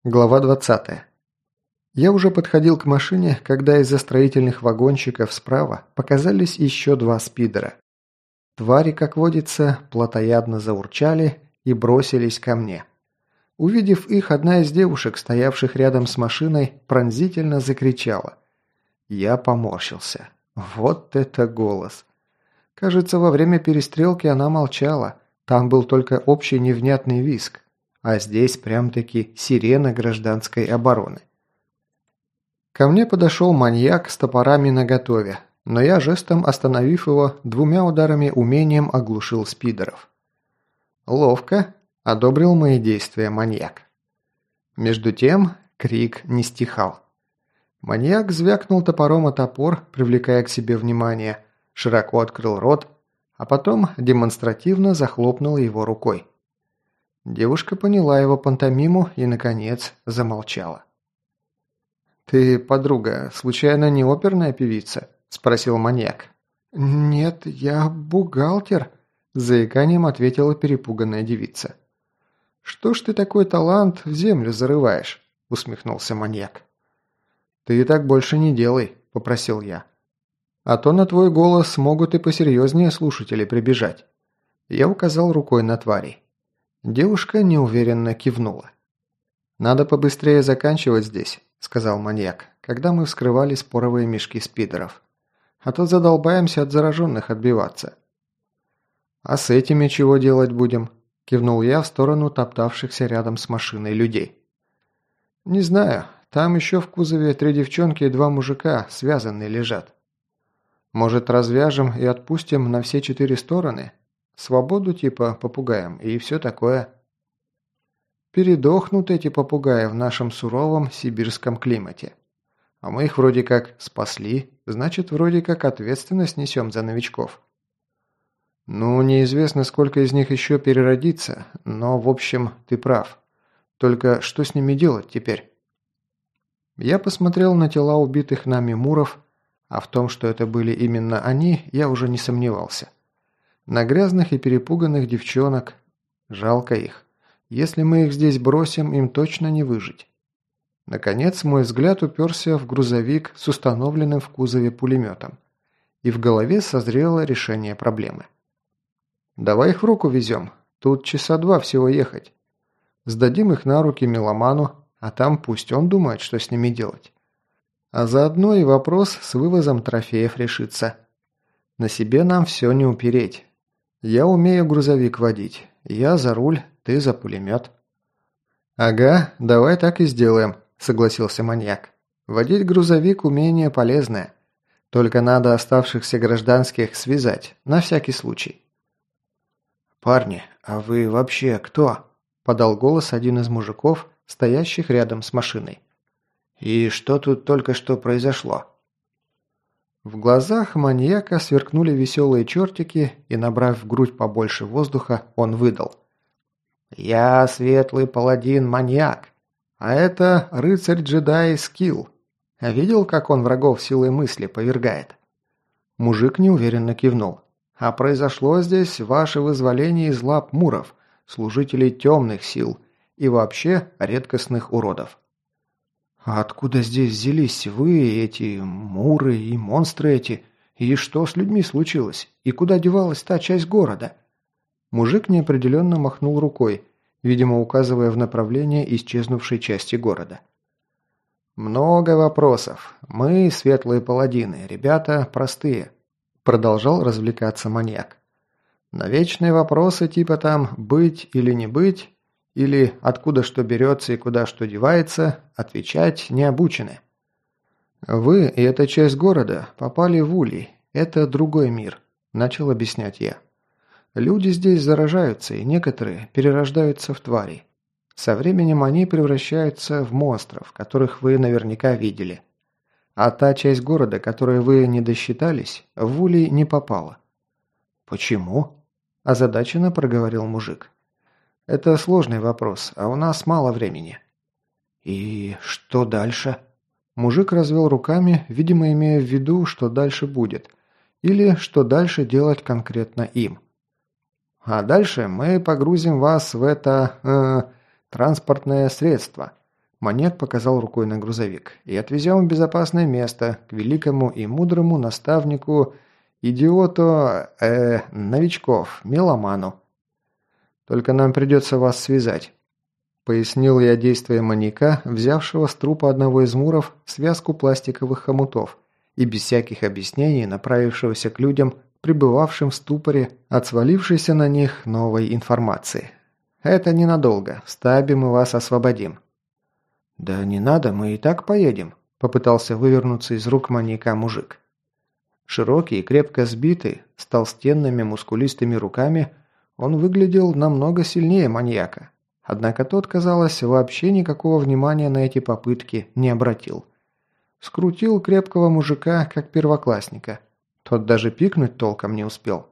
Глава 20. Я уже подходил к машине, когда из-за строительных вагончиков справа показались еще два спидера. Твари, как водится, плотоядно заурчали и бросились ко мне. Увидев их, одна из девушек, стоявших рядом с машиной, пронзительно закричала. Я поморщился. Вот это голос! Кажется, во время перестрелки она молчала, там был только общий невнятный визг. А здесь прям-таки сирена гражданской обороны. Ко мне подошел маньяк с топорами наготове, но я жестом, остановив его, двумя ударами умением оглушил спидеров. «Ловко», – одобрил мои действия маньяк. Между тем крик не стихал. Маньяк звякнул топором о топор, привлекая к себе внимание, широко открыл рот, а потом демонстративно захлопнул его рукой. Девушка поняла его пантомиму и, наконец, замолчала. «Ты, подруга, случайно не оперная певица?» – спросил маньяк. «Нет, я бухгалтер», – с заиканием ответила перепуганная девица. «Что ж ты такой талант в землю зарываешь?» – усмехнулся маньяк. «Ты так больше не делай», – попросил я. «А то на твой голос могут и посерьезнее слушатели прибежать». Я указал рукой на тварей. Девушка неуверенно кивнула. «Надо побыстрее заканчивать здесь», – сказал маньяк, когда мы вскрывали споровые мешки спидеров. «А то задолбаемся от зараженных отбиваться». «А с этими чего делать будем?» – кивнул я в сторону топтавшихся рядом с машиной людей. «Не знаю, там еще в кузове 3 девчонки и 2 мужика связанные лежат. Может, развяжем и отпустим на все 4 стороны? Свободу типа попугаем и все такое». Передохнут эти попугаи в нашем суровом сибирском климате. А мы их вроде как спасли, значит, вроде как ответственность несем за новичков. Ну, неизвестно, сколько из них еще переродится, но, в общем, ты прав. Только что с ними делать теперь? Я посмотрел на тела убитых нами муров, а в том, что это были именно они, я уже не сомневался. На грязных и перепуганных девчонок. Жалко их. Если мы их здесь бросим, им точно не выжить. Наконец, мой взгляд уперся в грузовик с установленным в кузове пулеметом. И в голове созрело решение проблемы. «Давай их в руку везем. Тут часа 2 всего ехать. Сдадим их на руки меломану, а там пусть он думает, что с ними делать. А заодно и вопрос с вывозом трофеев решится. На себе нам все не упереть. Я умею грузовик водить. Я за руль, ты за пулемет». «Ага, давай так и сделаем», – согласился маньяк. «Водить грузовик – умение полезное. Только надо оставшихся гражданских связать, на всякий случай». «Парни, а вы вообще кто?» – подал голос один из мужиков, стоящих рядом с машиной. «И что тут только что произошло?» В глазах маньяка сверкнули веселые чертики, и, набрав в грудь побольше воздуха, он выдал. «Я светлый паладин-маньяк, а это рыцарь-джедай Скилл. Видел, как он врагов силой мысли повергает?» Мужик неуверенно кивнул. «А произошло здесь ваше вызволение из лап муров, служителей темных сил и вообще редкостных уродов». «А откуда здесь взялись вы, эти муры и монстры эти? И что с людьми случилось? И куда девалась та часть города?» Мужик неопределенно махнул рукой, видимо, указывая в направлении исчезнувшей части города. «Много вопросов. Мы, светлые паладины, ребята простые», – продолжал развлекаться маньяк. «На вечные вопросы типа там «быть или не быть», или «откуда что берется и куда что девается», отвечать не обучены. «Вы и эта часть города попали в Улей. Это другой мир», – начал объяснять я. «Люди здесь заражаются, и некоторые перерождаются в тварей. Со временем они превращаются в монстров, которых вы наверняка видели. А та часть города, которой вы не досчитались, в Улей не попала». «Почему?» – озадаченно проговорил мужик. «Это сложный вопрос, а у нас мало времени». «И что дальше?» Мужик развел руками, видимо, имея в виду, что дальше будет, или что дальше делать конкретно им. «А дальше мы погрузим вас в это... транспортное средство. Маньяк показал рукой на грузовик. «И отвезем в безопасное место, к великому и мудрому наставнику, идиоту, новичков, меломану. Только нам придется вас связать», – пояснил я действие маньяка, взявшего с трупа одного из муров связку пластиковых хомутов и без всяких объяснений направившегося к людям, пребывавшим в ступоре от свалившейся на них новой информации. «Это ненадолго. В стабе мы вас освободим». «Да не надо, мы и так поедем», – попытался вывернуться из рук маньяка мужик. Широкий и крепко сбитый, с толстенными мускулистыми руками, он выглядел намного сильнее маньяка. Однако тот, казалось, вообще никакого внимания на эти попытки не обратил. Скрутил крепкого мужика, как первоклассника. Тот даже пикнуть толком не успел.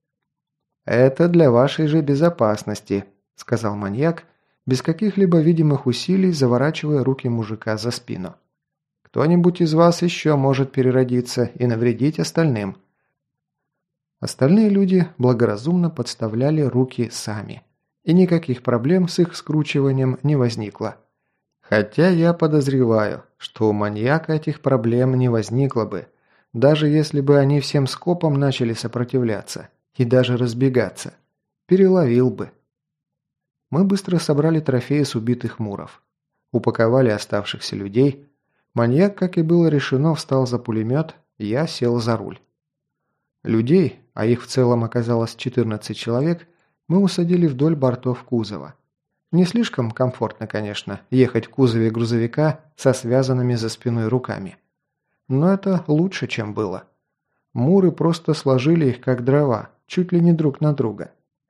«Это для вашей же безопасности», – сказал маньяк, без каких-либо видимых усилий заворачивая руки мужика за спину. «Кто-нибудь из вас еще может переродиться и навредить остальным». Остальные люди благоразумно подставляли руки сами, и никаких проблем с их скручиванием не возникло. Хотя я подозреваю, что у маньяка этих проблем не возникло бы, даже если бы они всем скопом начали сопротивляться и даже разбегаться. Переловил бы. Мы быстро собрали трофеи с убитых муров. Упаковали оставшихся людей. Маньяк, как и было решено, встал за пулемет, я сел за руль. Людей, а их в целом оказалось 14 человек, мы усадили вдоль бортов кузова. Не слишком комфортно, конечно, ехать в кузове грузовика со связанными за спиной руками. Но это лучше, чем было. Муры просто сложили их как дрова, чуть ли не друг на друга.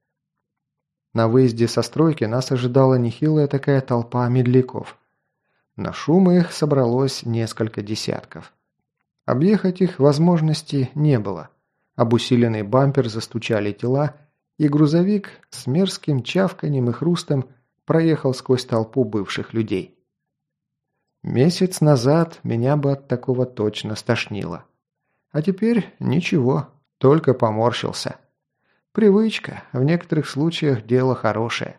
На выезде со стройки нас ожидала нехилая такая толпа медляков. На шум их собралось несколько десятков. Объехать их возможности не было. Об усиленный бампер застучали тела, и грузовик с мерзким чавканьем и хрустом проехал сквозь толпу бывших людей. Месяц назад меня бы от такого точно стошнило. А теперь ничего, только поморщился. Привычка, в некоторых случаях дело хорошее.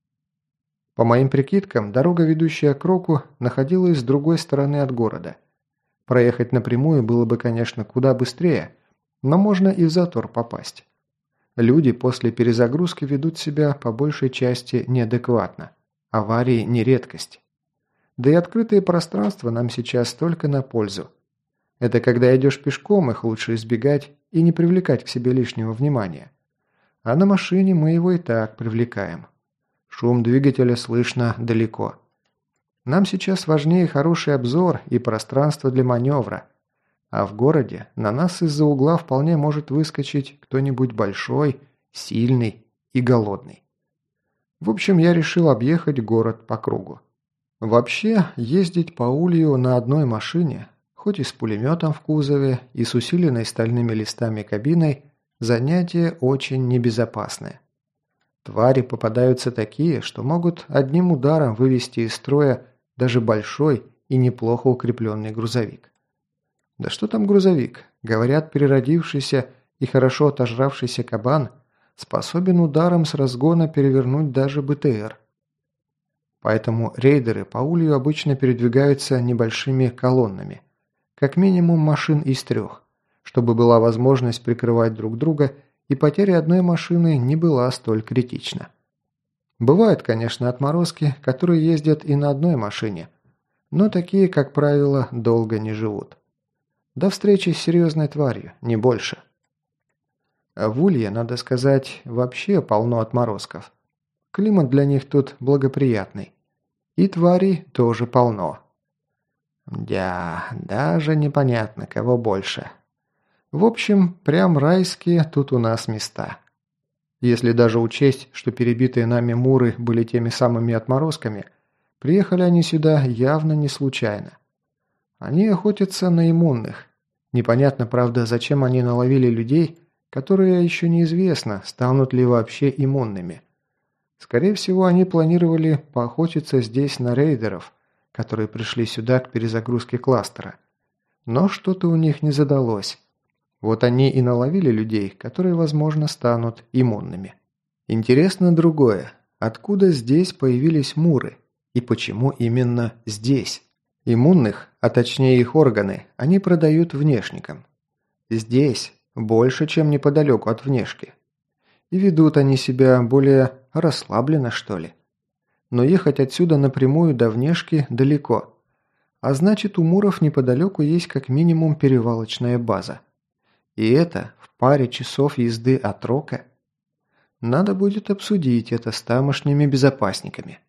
По моим прикидкам, дорога, ведущая к Року, находилась с другой стороны от города. Проехать напрямую было бы, конечно, куда быстрее, но можно и в затор попасть. Люди после перезагрузки ведут себя по большей части неадекватно. Аварии не редкость. Да и открытые пространства нам сейчас только на пользу. Это когда идешь пешком, их лучше избегать и не привлекать к себе лишнего внимания. А на машине мы его и так привлекаем. Шум двигателя слышно далеко. Нам сейчас важнее хороший обзор и пространство для маневра. А в городе на нас из-за угла вполне может выскочить кто-нибудь большой, сильный и голодный. В общем, я решил объехать город по кругу. Вообще, ездить по улью на одной машине, хоть и с пулеметом в кузове и с усиленной стальными листами кабиной, занятие очень небезопасное. Твари попадаются такие, что могут одним ударом вывести из строя даже большой и неплохо укрепленный грузовик. Да что там грузовик? Говорят, переродившийся и хорошо отожравшийся кабан способен ударом с разгона перевернуть даже БТР. Поэтому рейдеры по улью обычно передвигаются небольшими колоннами, как минимум машин из 3, чтобы была возможность прикрывать друг друга, и потеря одной машины не была столь критична. Бывают, конечно, отморозки, которые ездят и на одной машине, но такие, как правило, долго не живут. До встречи с серьезной тварью, не больше. А в Улье, надо сказать, вообще полно отморозков. Климат для них тут благоприятный. И тварей тоже полно. Даже непонятно, кого больше. В общем, прям райские тут у нас места. Если даже учесть, что перебитые нами муры были теми самыми отморозками, приехали они сюда явно не случайно. Они охотятся на иммунных. Непонятно, правда, зачем они наловили людей, которые еще неизвестно, станут ли вообще иммунными. Скорее всего, они планировали поохотиться здесь на рейдеров, которые пришли сюда к перезагрузке кластера. Но что-то у них не задалось. Вот они и наловили людей, которые, возможно, станут иммунными. Интересно другое. Откуда здесь появились муры? И почему именно здесь? Иммунных, а точнее их органы, они продают внешникам. Здесь больше, чем неподалеку от внешки. И ведут они себя более расслабленно, что ли. Но ехать отсюда напрямую до внешки далеко. А значит, у Муров неподалеку есть как минимум перевалочная база. И это в паре часов езды от Рока. Надо будет обсудить это с тамошними безопасниками.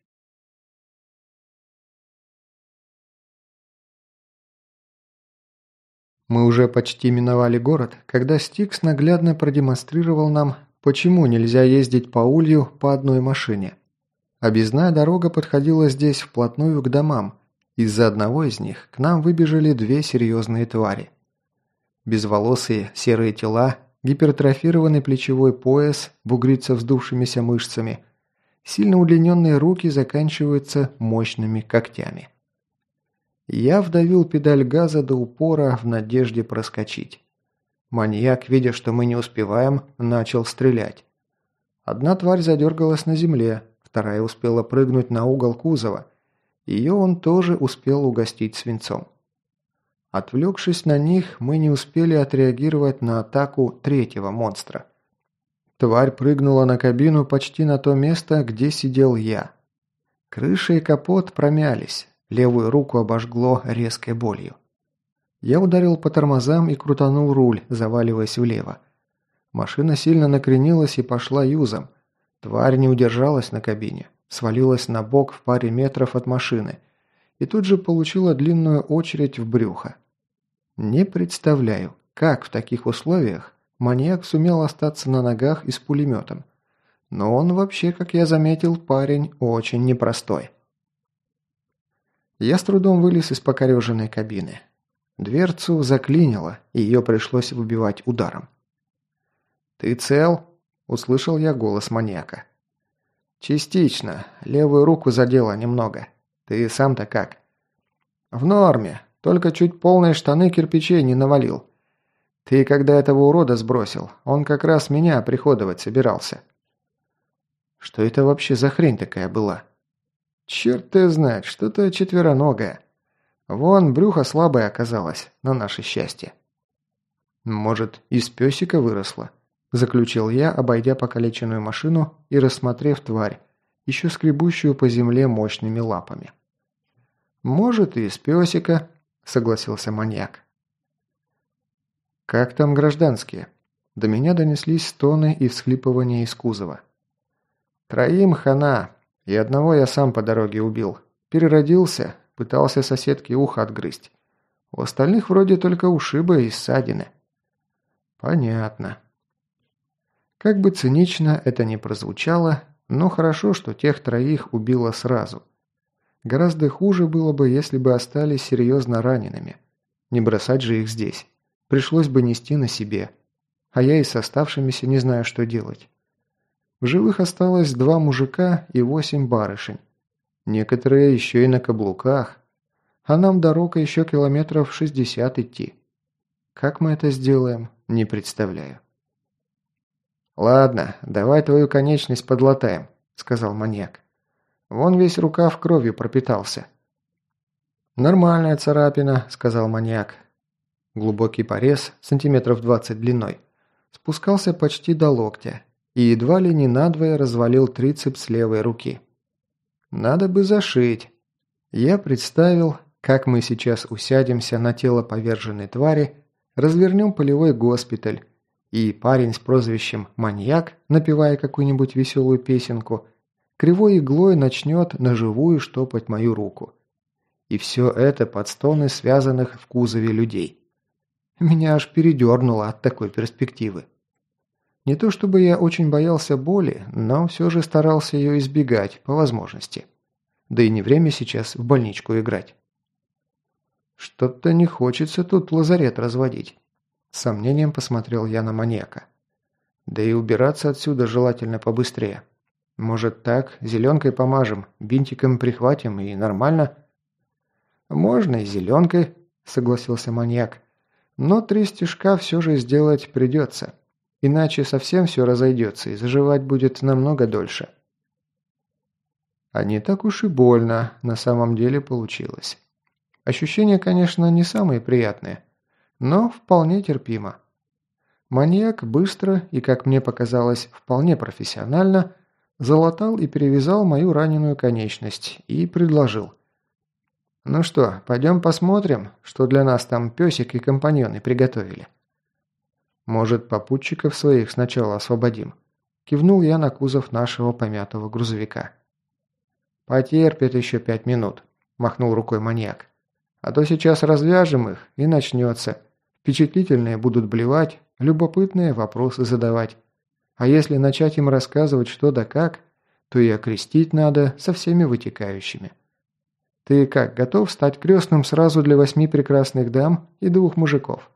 Мы уже почти миновали город, когда Стикс наглядно продемонстрировал нам, почему нельзя ездить по улью по одной машине. Объездная дорога подходила здесь вплотную к домам. Из-за одного из них к нам выбежали две серьезные твари. Безволосые серые тела, гипертрофированный плечевой пояс, бугрится вздувшимися мышцами. Сильно удлиненные руки заканчиваются мощными когтями. Я вдавил педаль газа до упора в надежде проскочить. Маньяк, видя, что мы не успеваем, начал стрелять. Одна тварь задергалась на земле, вторая успела прыгнуть на угол кузова. Ее он тоже успел угостить свинцом. Отвлекшись на них, мы не успели отреагировать на атаку третьего монстра. Тварь прыгнула на кабину почти на то место, где сидел я. Крыша и капот промялись, левую руку обожгло резкой болью. Я ударил по тормозам и крутанул руль, заваливаясь влево. Машина сильно накренилась и пошла юзом. Тварь не удержалась на кабине, свалилась на бок в паре метров от машины и тут же получила длинную очередь в брюхо. Не представляю, как в таких условиях маньяк сумел остаться на ногах и с пулеметом. Но он вообще, как я заметил, парень очень непростой. Я с трудом вылез из покореженной кабины. Дверцу заклинило, и ее пришлось выбивать ударом. «Ты цел?» – услышал я голос маньяка. «Частично. Левую руку задело немного. Ты сам-то как?» «В норме. Только чуть полные штаны кирпичей не навалил. Ты когда этого урода сбросил, он как раз меня оприходовать собирался». «Что это вообще за хрень такая была?» «Черт ты знает, что-то четвероногое. Вон, брюхо слабое оказалось, на наше счастье». «Может, из песика выросло?» – заключил я, обойдя покалеченную машину и рассмотрев тварь, еще скребущую по земле мощными лапами. «Может, и из песика», – согласился маньяк. «Как там гражданские?» До меня донеслись стоны и всхлипывания из кузова. «Троим хана, и одного я сам по дороге убил. Переродился, пытался соседке ухо отгрызть. У остальных вроде только ушибы и ссадины». «Понятно». Как бы цинично это ни прозвучало, но хорошо, что тех троих убило сразу. Гораздо хуже было бы, если бы остались серьезно ранеными. Не бросать же их здесь. Пришлось бы нести на себе. А я и с оставшимися не знаю, что делать. В живых осталось 2 мужика и 8 барышень. Некоторые еще и на каблуках. А нам до Рока еще километров 60 идти. Как мы это сделаем, не представляю. «Ладно, давай твою конечность подлатаем», – сказал маньяк. «Вон весь рукав кровью пропитался». «Нормальная царапина», – сказал маньяк. Глубокий порез, сантиметров 20 длиной, спускался почти до локтя и едва ли не надвое развалил трицепс левой руки. «Надо бы зашить». Я представил, как мы сейчас усядемся на тело поверженной твари, развернем полевой госпиталь, и парень с прозвищем «Маньяк», напевая какую-нибудь веселую песенку, кривой иглой начнет наживую штопать мою руку. И все это под стоны связанных в кузове людей. Меня аж передернуло от такой перспективы. Не то чтобы я очень боялся боли, но все же старался ее избегать по возможности. Да и не время сейчас в больничку играть. Что-то не хочется тут лазарет разводить. С сомнением посмотрел я на маньяка. Да и убираться отсюда желательно побыстрее. Может так, зеленкой помажем, бинтиком прихватим и нормально? Можно и зеленкой, согласился маньяк. Но 3 стежка все же сделать придется. Иначе совсем все разойдется и заживать будет намного дольше. А не так уж и больно на самом деле получилось. Ощущения, конечно, не самые приятные, но вполне терпимо. Маньяк быстро и, как мне показалось, вполне профессионально залатал и перевязал мою раненую конечность и предложил. «Ну что, пойдем посмотрим, что для нас там песик и компаньоны приготовили?» «Может, попутчиков своих сначала освободим?» Кивнул я на кузов нашего помятого грузовика. «Потерпит еще 5 минут», – махнул рукой маньяк. «А то сейчас развяжем их, и начнется. Впечатлительные будут блевать, любопытные вопросы задавать. А если начать им рассказывать что да как, то и окрестить надо со всеми вытекающими. Ты как, готов стать крестным сразу для 8 прекрасных дам и 2 мужиков?»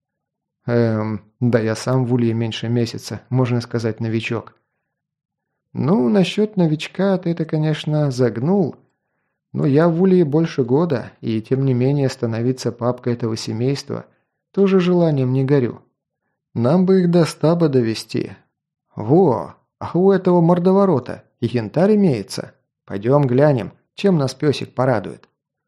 Да я сам в улье меньше месяца, можно сказать, новичок. Ну, насчет новичка ты это, конечно, загнул. Но я в улье больше года, и тем не менее становиться папкой этого семейства тоже желанием не горю. Нам бы их до стаба довести. Во, а у этого мордоворота и янтарь имеется. Пойдем глянем, чем нас песик порадует.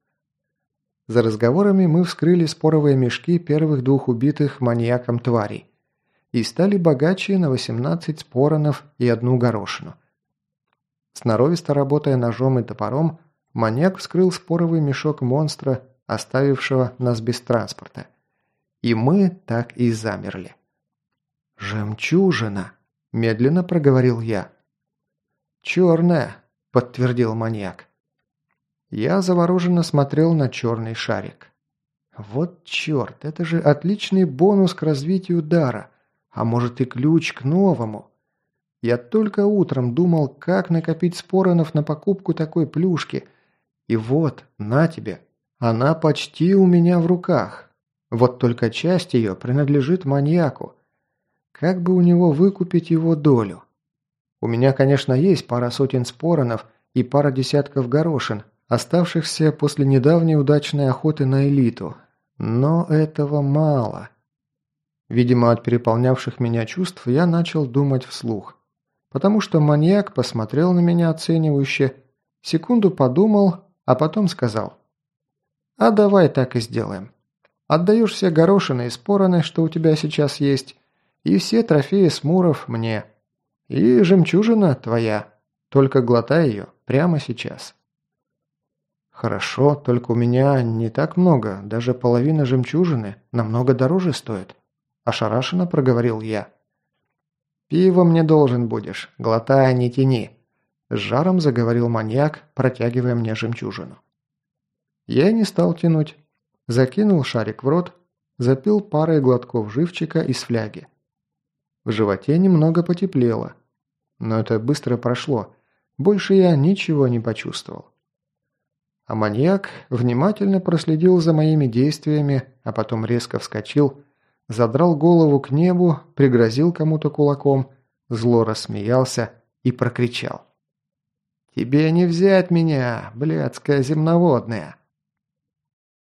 За разговорами мы вскрыли споровые мешки первых 2 убитых маньяком тварей и стали богаче на 18 споронов и 1 горошину. Сноровисто работая ножом и топором, маньяк вскрыл споровый мешок монстра, оставившего нас без транспорта. И мы так и замерли. «Жемчужина!» – медленно проговорил я. «Черная!» – подтвердил маньяк. Я завороженно смотрел на черный шарик. Вот черт, это же отличный бонус к развитию дара, а может и ключ к новому. Я только утром думал, как накопить споронов на покупку такой плюшки. И вот, на тебе, она почти у меня в руках. Вот только часть ее принадлежит маньяку. Как бы у него выкупить его долю? У меня, конечно, есть пара сотен споронов и пара десятков горошин, оставшихся после недавней удачной охоты на элиту. Но этого мало. Видимо, от переполнявших меня чувств я начал думать вслух. Потому что маньяк посмотрел на меня оценивающе, секунду подумал, а потом сказал: «А давай так и сделаем. Отдаешь все горошины и спороны, что у тебя сейчас есть, и все трофеи смуров мне. И жемчужина твоя. Только глотай ее прямо сейчас». «Хорошо, только у меня не так много, даже половина жемчужины намного дороже стоит», – ошарашенно проговорил я. «Пиво мне должен будешь, глотай, не тяни», – с жаром заговорил маньяк, протягивая мне жемчужину. Я не стал тянуть. Закинул шарик в рот, запил парой глотков живчика из фляги. В животе немного потеплело, но это быстро прошло, больше я ничего не почувствовал. А маньяк внимательно проследил за моими действиями, а потом резко вскочил, задрал голову к небу, пригрозил кому-то кулаком, зло рассмеялся и прокричал: «Тебе не взять меня, блядская земноводная!»